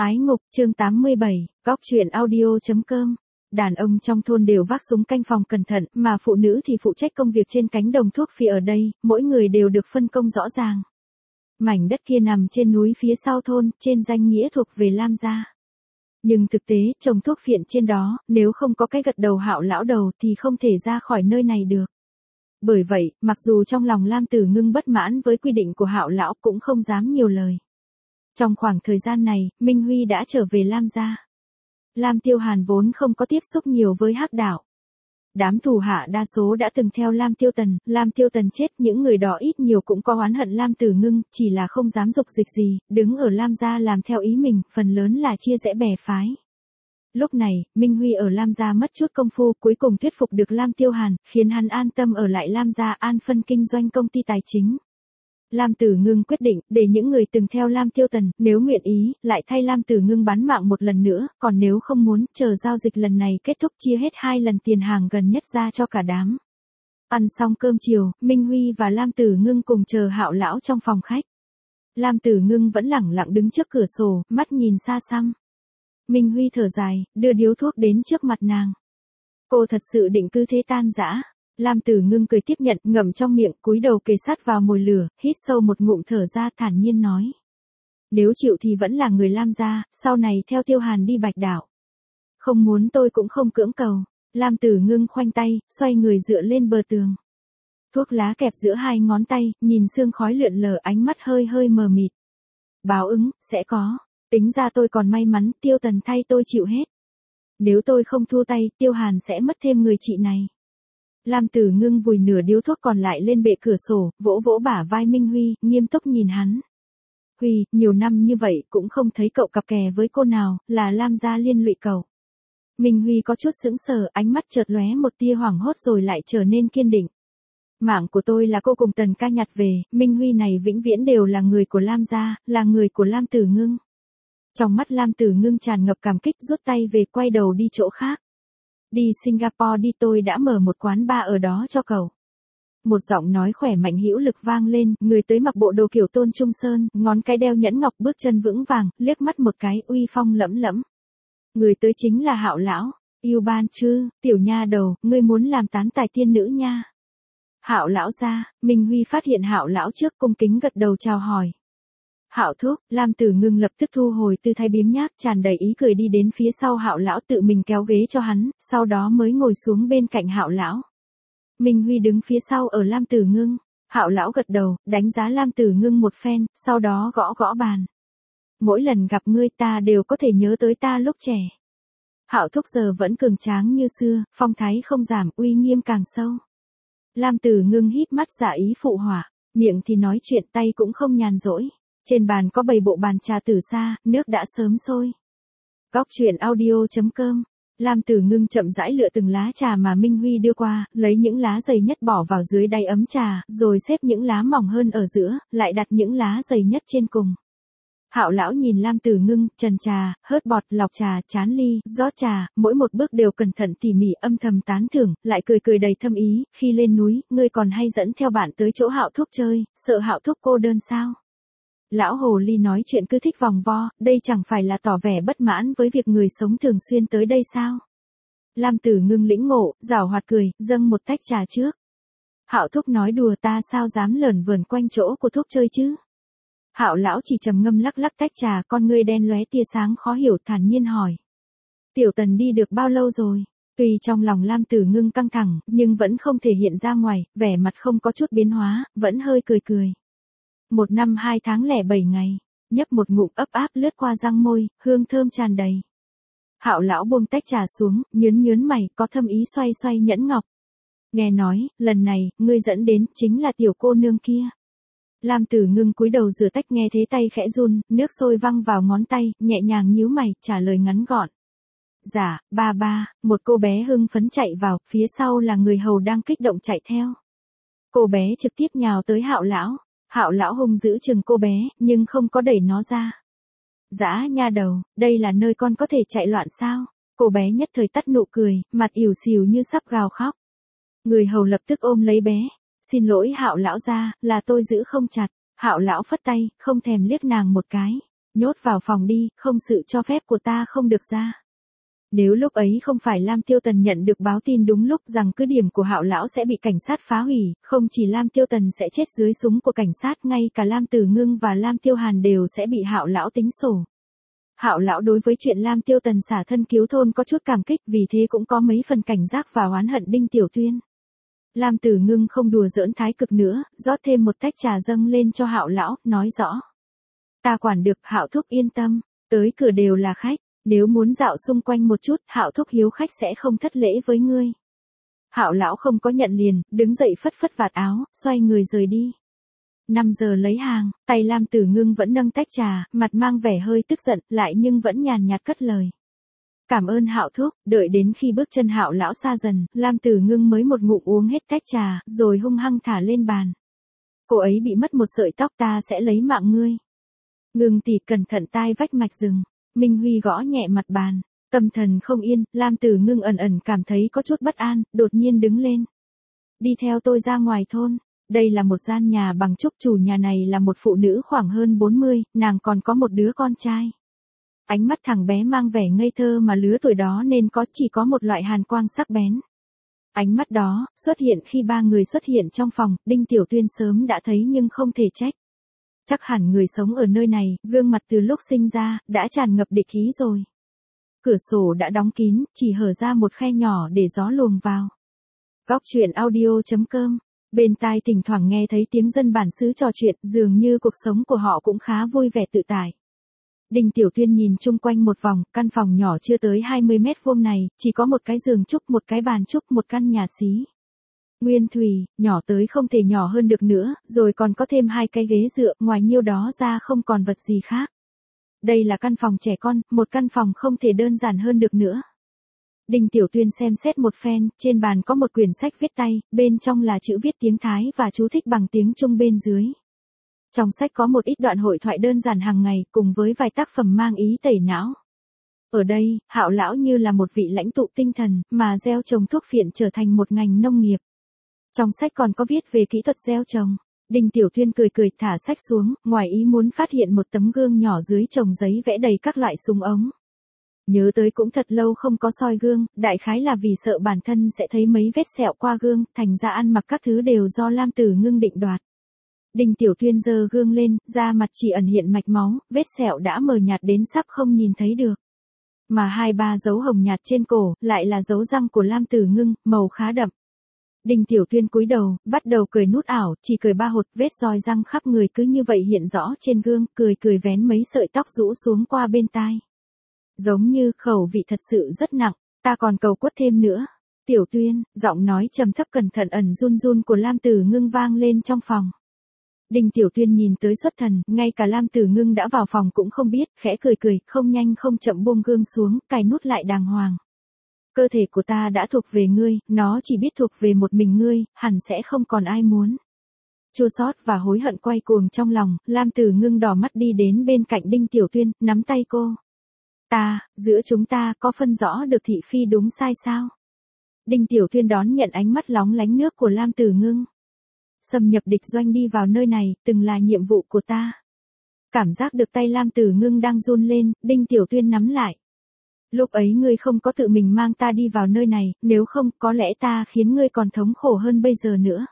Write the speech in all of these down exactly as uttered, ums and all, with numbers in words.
Ái ngục, chương tám mươi bảy, góc truyện audio.com. Đàn ông trong thôn đều vác súng canh phòng cẩn thận, mà phụ nữ thì phụ trách công việc trên cánh đồng thuốc phi ở đây, mỗi người đều được phân công rõ ràng. Mảnh đất kia nằm trên núi phía sau thôn, trên danh nghĩa thuộc về Lam gia. Nhưng thực tế, trồng thuốc phiện trên đó, nếu không có cái gật đầu Hạo lão đầu thì không thể ra khỏi nơi này được. Bởi vậy, mặc dù trong lòng Lam Tử Ngưng bất mãn với quy định của Hạo lão cũng không dám nhiều lời. Trong khoảng thời gian này, Minh Huy đã trở về Lam gia. Lam Tiêu Hàn vốn không có tiếp xúc nhiều với Hắc đạo. Đám thủ hạ đa số đã từng theo Lam Tiêu Tần, Lam Tiêu Tần chết, những người đó ít nhiều cũng có oán hận Lam Tử Ngưng, chỉ là không dám dục dịch gì, đứng ở Lam gia làm theo ý mình, phần lớn là chia rẽ bè phái. Lúc này, Minh Huy ở Lam gia mất chút công phu, cuối cùng thuyết phục được Lam Tiêu Hàn, khiến hắn an tâm ở lại Lam gia an phân kinh doanh công ty tài chính. Lam Tử Ngưng quyết định, để những người từng theo Lam Tiêu Tần, nếu nguyện ý, lại thay Lam Tử Ngưng bán mạng một lần nữa, còn nếu không muốn, chờ giao dịch lần này kết thúc chia hết hai lần tiền hàng gần nhất ra cho cả đám. Ăn xong cơm chiều, Minh Huy và Lam Tử Ngưng cùng chờ Hạo lão trong phòng khách. Lam Tử Ngưng vẫn lẳng lặng đứng trước cửa sổ, mắt nhìn xa xăm. Minh Huy thở dài, đưa điếu thuốc đến trước mặt nàng. Cô thật sự định cứ thế tan rã. Lam Tử Ngưng cười tiếp nhận, ngậm trong miệng, cúi đầu kề sát vào mồi lửa, hít sâu một ngụm thở ra, thản nhiên nói. Nếu chịu thì vẫn là người Lam gia, sau này theo Tiêu Hàn đi Bạch Đảo. Không muốn tôi cũng không cưỡng cầu. Lam Tử Ngưng khoanh tay, xoay người dựa lên bờ tường. Thuốc lá kẹp giữa hai ngón tay, nhìn sương khói lượn lờ, ánh mắt hơi hơi mờ mịt. Báo ứng, sẽ có. Tính ra tôi còn may mắn, Tiêu Tần thay tôi chịu hết. Nếu tôi không thua tay, Tiêu Hàn sẽ mất thêm người chị này. Lam Tử Ngưng vùi nửa điếu thuốc còn lại lên bệ cửa sổ, vỗ vỗ bả vai Minh Huy, nghiêm túc nhìn hắn. Huy, nhiều năm như vậy cũng không thấy cậu cặp kè với cô nào, là Lam gia liên lụy cậu. Minh Huy có chút sững sờ, ánh mắt chợt lóe một tia hoảng hốt rồi lại trở nên kiên định. Mạng của tôi là cô cùng Tần ca nhặt về, Minh Huy này vĩnh viễn đều là người của Lam gia, là người của Lam Tử Ngưng. Trong mắt Lam Tử Ngưng tràn ngập cảm kích, rút tay về, quay đầu đi chỗ khác. Đi Singapore đi, tôi đã mở một quán bar ở đó cho cậu. Một giọng nói khỏe mạnh hữu lực vang lên, người tới mặc bộ đồ kiểu Tôn Trung Sơn, ngón cái đeo nhẫn ngọc, bước chân vững vàng, liếc mắt một cái, uy phong lẫm lẫm. Người tới chính là Hạo lão. Yêu ban chứ, tiểu nha đầu, ngươi muốn làm tán tài tiên nữ nha. Hạo lão ra, Minh Huy phát hiện Hạo lão trước, cung kính gật đầu chào hỏi. Hạo thúc, Lam Tử Ngưng lập tức thu hồi tư thái biếng nhác, tràn đầy ý cười đi đến phía sau Hạo lão, tự mình kéo ghế cho hắn, sau đó mới ngồi xuống bên cạnh Hạo lão. Minh Huy đứng phía sau ở Lam Tử Ngưng. Hạo lão gật đầu, đánh giá Lam Tử Ngưng một phen, sau đó gõ gõ bàn. Mỗi lần gặp ngươi ta đều có thể nhớ tới ta lúc trẻ. Hạo thúc giờ vẫn cường tráng như xưa, phong thái không giảm, uy nghiêm càng sâu. Lam Tử Ngưng híp mắt giả ý phụ họa, miệng thì nói chuyện, tay cũng không nhàn rỗi. Trên bàn có bày bộ bàn trà từ xa, nước đã sớm sôi. Góc truyện audio.com. Lam Tử Ngưng chậm rãi lựa từng lá trà mà Minh Huy đưa qua, lấy những lá dày nhất bỏ vào dưới đáy ấm trà, rồi xếp những lá mỏng hơn ở giữa, lại đặt những lá dày nhất trên cùng. Hạo lão nhìn Lam Tử Ngưng, trần trà, hớt bọt, lọc trà, chán ly, rót trà, mỗi một bước đều cẩn thận tỉ mỉ, âm thầm tán thưởng, lại cười cười đầy thâm ý. Khi lên núi, ngươi còn hay dẫn theo bạn tới chỗ Hạo thúc chơi, sợ Hạo thúc cô đơn sao? Lão hồ ly nói chuyện cứ thích vòng vo, đây chẳng phải là tỏ vẻ bất mãn với việc người sống thường xuyên tới đây sao? Lam Tử Ngưng lĩnh ngộ, giảo hoạt cười, dâng một tách trà trước. Hạo thúc nói đùa, ta sao dám lởn vởn quanh chỗ của thúc chơi chứ? Hạo lão chỉ trầm ngâm lắc lắc tách trà, con ngươi đen lóe tia sáng khó hiểu, thản nhiên hỏi. Tiểu Tần đi được bao lâu rồi? Tuy trong lòng Lam Tử Ngưng căng thẳng, nhưng vẫn không thể hiện ra ngoài, vẻ mặt không có chút biến hóa, vẫn hơi cười cười. Một năm hai tháng lẻ bảy ngày, nhấp một ngụm ấp áp lướt qua răng môi, hương thơm tràn đầy. Hạo lão buông tách trà xuống, nhớn nhớn mày, có thâm ý xoay xoay nhẫn ngọc. Nghe nói, lần này, ngươi dẫn đến, chính là tiểu cô nương kia. Lam Tử Ngưng cúi đầu rửa tách, nghe thế tay khẽ run, nước sôi văng vào ngón tay, nhẹ nhàng nhíu mày, trả lời ngắn gọn. Dạ, ba ba, một cô bé hưng phấn chạy vào, phía sau là người hầu đang kích động chạy theo. Cô bé trực tiếp nhào tới Hạo lão. Hạo lão hung giữ chừng cô bé, nhưng không có đẩy nó ra. Dã nha đầu, đây là nơi con có thể chạy loạn sao? Cô bé nhất thời tắt nụ cười, mặt ỉu xìu như sắp gào khóc. Người hầu lập tức ôm lấy bé. Xin lỗi Hạo lão gia, là tôi giữ không chặt. Hạo lão phất tay, không thèm liếc nàng một cái. Nhốt vào phòng đi, không sự cho phép của ta không được ra. Nếu lúc ấy không phải Lam Tiêu Tần nhận được báo tin đúng lúc rằng cứ điểm của Hạo lão sẽ bị cảnh sát phá hủy, không chỉ Lam Tiêu Tần sẽ chết dưới súng của cảnh sát, ngay cả Lam Tử Ngưng và Lam Tiêu Hàn đều sẽ bị Hạo lão tính sổ. Hạo lão đối với chuyện Lam Tiêu Tần xả thân cứu thôn có chút cảm kích, vì thế cũng có mấy phần cảnh giác và oán hận Đinh Tiểu Tuyên. Lam Tử Ngưng không đùa giỡn thái cực nữa, rót thêm một tách trà dâng lên cho Hạo lão, nói rõ: "Ta quản được, Hạo thúc yên tâm, tới cửa đều là khách, nếu muốn dạo xung quanh một chút, Hạo thúc hiếu khách sẽ không thất lễ với ngươi." Hạo lão không có nhận liền, đứng dậy phất phất vạt áo, xoay người rời đi. năm giờ lấy hàng, tay Lam Tử Ngưng vẫn nâng tách trà, mặt mang vẻ hơi tức giận, lại nhưng vẫn nhàn nhạt cất lời: "Cảm ơn Hạo thúc." Đợi đến khi bước chân Hạo lão xa dần, Lam Tử Ngưng mới một ngụm uống hết tách trà, rồi hung hăng thả lên bàn. "Cô ấy bị mất một sợi tóc, ta sẽ lấy mạng ngươi." "Ngưng tỷ cẩn thận, tai vách mạch rừng." Minh Huy gõ nhẹ mặt bàn. Tâm thần không yên, Lam Tử Ngưng ẩn ẩn cảm thấy có chút bất an, đột nhiên đứng lên. "Đi theo tôi ra ngoài thôn." Đây là một gian nhà bằng trúc, chủ nhà này là một phụ nữ khoảng hơn bốn mươi, nàng còn có một đứa con trai. Ánh mắt thằng bé mang vẻ ngây thơ mà lứa tuổi đó nên có, chỉ có một loại hàn quang sắc bén. Ánh mắt đó xuất hiện khi ba người xuất hiện trong phòng, Đinh Tiểu Tuyên sớm đã thấy nhưng không thể trách. Chắc hẳn người sống ở nơi này, gương mặt từ lúc sinh ra, đã tràn ngập địch ý rồi. Cửa sổ đã đóng kín, chỉ hở ra một khe nhỏ để gió luồng vào. Góc truyện audio chấm com. Bên tai thỉnh thoảng nghe thấy tiếng dân bản xứ trò chuyện, dường như cuộc sống của họ cũng khá vui vẻ tự tại. Đinh Tiểu Tuyên nhìn chung quanh một vòng, căn phòng nhỏ chưa tới hai mươi mét vuông này, chỉ có một cái giường trúc, một cái bàn trúc, một căn nhà xí. Nguyên thủy, nhỏ tới không thể nhỏ hơn được nữa, rồi còn có thêm hai cái ghế dựa, ngoài nhiêu đó ra không còn vật gì khác. Đây là căn phòng trẻ con, một căn phòng không thể đơn giản hơn được nữa. Đinh Tiểu Tuyên xem xét một phen, trên bàn có một quyển sách viết tay, bên trong là chữ viết tiếng Thái và chú thích bằng tiếng Trung bên dưới. Trong sách có một ít đoạn hội thoại đơn giản hàng ngày, cùng với vài tác phẩm mang ý tẩy não. Ở đây, Hạo lão như là một vị lãnh tụ tinh thần, mà gieo trồng thuốc phiện trở thành một ngành nông nghiệp. Trong sách còn có viết về kỹ thuật gieo trồng. Đinh Tiểu Tuyên cười cười thả sách xuống, ngoài ý muốn phát hiện một tấm gương nhỏ dưới chồng giấy vẽ đầy các loại súng ống. Nhớ tới cũng thật lâu không có soi gương, đại khái là vì sợ bản thân sẽ thấy mấy vết sẹo qua gương, thành ra ăn mặc các thứ đều do Lam Tử Ngưng định đoạt. Đinh Tiểu Tuyên giơ gương lên, da mặt chỉ ẩn hiện mạch máu, vết sẹo đã mờ nhạt đến sắp không nhìn thấy được. Mà hai ba dấu hồng nhạt trên cổ, lại là dấu răng của Lam Tử Ngưng, màu khá đậm. Đinh Tiểu Tuyên cúi đầu, bắt đầu cười nút ảo, chỉ cười ba hột, vết roi răng khắp người cứ như vậy hiện rõ trên gương, cười cười vén mấy sợi tóc rũ xuống qua bên tai. Giống như khẩu vị thật sự rất nặng, ta còn cầu quất thêm nữa. Tiểu Tuyên, giọng nói trầm thấp cẩn thận ẩn run run của Lam Tử Ngưng vang lên trong phòng. Đinh Tiểu Tuyên nhìn tới xuất thần, ngay cả Lam Tử Ngưng đã vào phòng cũng không biết, khẽ cười cười, không nhanh không chậm buông gương xuống, cài nút lại đàng hoàng. Cơ thể của ta đã thuộc về ngươi, nó chỉ biết thuộc về một mình ngươi, hẳn sẽ không còn ai muốn. Chua xót và hối hận quay cuồng trong lòng, Lam Tử Ngưng đỏ mắt đi đến bên cạnh Đinh Tiểu Tuyên, nắm tay cô. Ta, giữa chúng ta có phân rõ được thị phi đúng sai sao? Đinh Tiểu Tuyên đón nhận ánh mắt lóng lánh nước của Lam Tử Ngưng. Xâm nhập địch doanh đi vào nơi này, từng là nhiệm vụ của ta. Cảm giác được tay Lam Tử Ngưng đang run lên, Đinh Tiểu Tuyên nắm lại. Lúc ấy ngươi không có tự mình mang ta đi vào nơi này, nếu không, có lẽ ta khiến ngươi còn thống khổ hơn bây giờ nữa.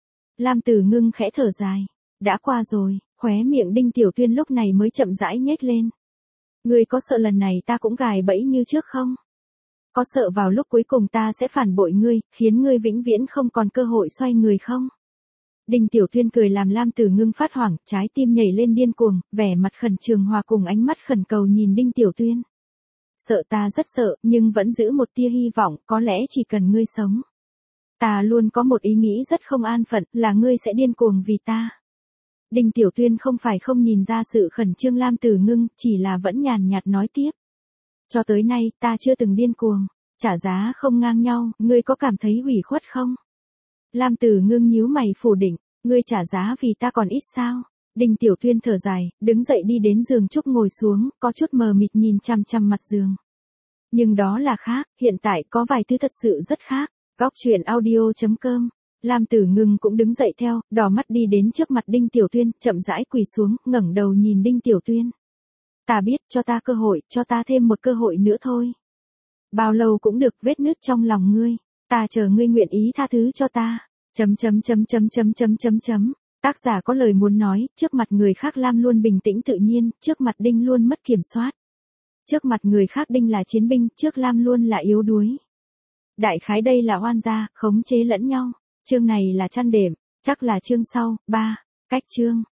Lam Tử Ngưng khẽ thở dài. Đã qua rồi, khóe miệng Đinh Tiểu Tuyên lúc này mới chậm rãi nhếch lên. Ngươi có sợ lần này ta cũng gài bẫy như trước không? Có sợ vào lúc cuối cùng ta sẽ phản bội ngươi, khiến ngươi vĩnh viễn không còn cơ hội xoay người không? Đinh Tiểu Tuyên cười làm Lam Tử Ngưng phát hoảng, trái tim nhảy lên điên cuồng, vẻ mặt khẩn trường hòa cùng ánh mắt khẩn cầu nhìn Đinh Tiểu Tuyên. Sợ ta rất sợ, nhưng vẫn giữ một tia hy vọng, có lẽ chỉ cần ngươi sống. Ta luôn có một ý nghĩ rất không an phận, là ngươi sẽ điên cuồng vì ta. Đinh Tiểu Tuyên không phải không nhìn ra sự khẩn trương Lam Tử Ngưng, chỉ là vẫn nhàn nhạt nói tiếp. Cho tới nay, ta chưa từng điên cuồng, trả giá không ngang nhau, ngươi có cảm thấy ủy khuất không? Lam Tử Ngưng nhíu mày phủ định, ngươi trả giá vì ta còn ít sao? Đinh Tiểu Tuyên thở dài, đứng dậy đi đến giường trúc ngồi xuống, có chút mờ mịt nhìn chằm chằm mặt giường. Nhưng đó là khác, hiện tại có vài thứ thật sự rất khác. Góc truyện audio chấm com. Lam Tử Ngưng cũng đứng dậy theo, đỏ mắt đi đến trước mặt Đinh Tiểu Tuyên, chậm rãi quỳ xuống, ngẩng đầu nhìn Đinh Tiểu Tuyên. Ta biết, cho ta cơ hội, cho ta thêm một cơ hội nữa thôi. Bao lâu cũng được, vết nứt trong lòng ngươi. Ta chờ ngươi nguyện ý tha thứ cho ta. Chấm chấm chấm chấm chấm chấm chấm chấm. Tác giả có lời muốn nói, trước mặt người khác Lam luôn bình tĩnh tự nhiên, trước mặt Đinh luôn mất kiểm soát. Trước mặt người khác Đinh là chiến binh, trước Lam luôn là yếu đuối. Đại khái đây là oan gia, khống chế lẫn nhau. Chương này là chăn đệm, chắc là chương sau. Ba. Cách chương.